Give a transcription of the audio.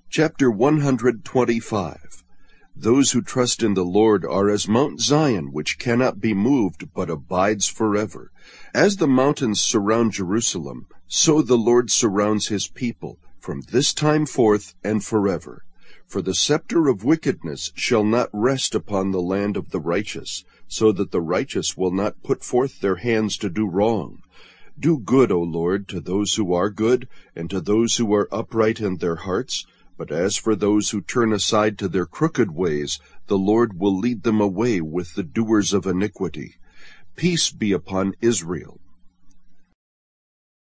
Chapter 125. Those who trust in the Lord are as Mount Zion, which cannot be moved, but abides forever. As the mountains surround Jerusalem, so the Lord surrounds his people, from this time forth and forever. For the scepter of wickedness shall not rest upon the land of the righteous, so that the righteous will not put forth their hands to do wrong. Do good, O Lord, to those who are good, and to those who are upright in their hearts. But as for those who turn aside to their crooked ways, the Lord will lead them away with the doers of iniquity. Peace be upon Israel.